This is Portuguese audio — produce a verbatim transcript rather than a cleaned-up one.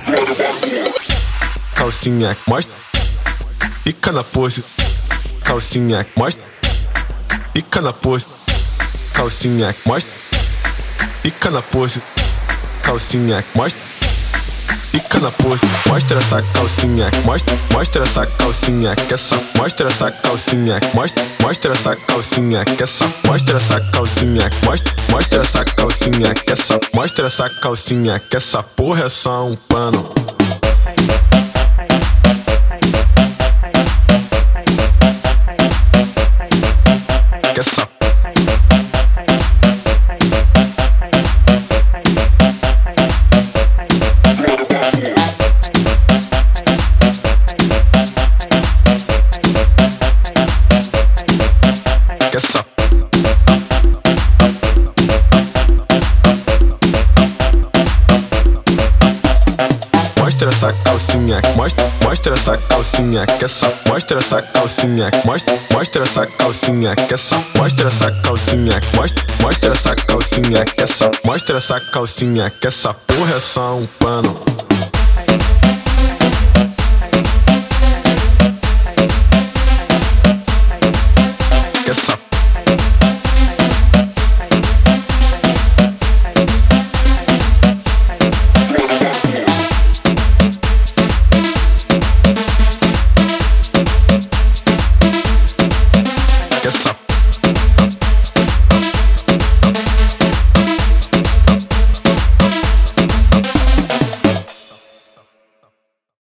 Calcinha, mostra, pica na pose. Calcinha, mostra, pica na pose. Calcinha, mostra, pica na pose. Calcinha, mostra, pica na pose. Mostra essa calcinha, mostra, mostra essa calcinha, que essa, mostra essa calcinha, mostra, mostra essa calcinha, que essa, mostra essa calcinha, mostra, mostra essa calcinha, que essa, mostra essa calcinha, que essa porra é só um pano. Que essa Que essa Mostra essa calcinha, mostra, mostra essa calcinha, que essa, mostra essa calcinha, mostra, mostra essa calcinha, que essa, mostra essa calcinha, mostra, mostra essa calcinha, que essa, mostra essa calcinha, que essa porra é só um pano.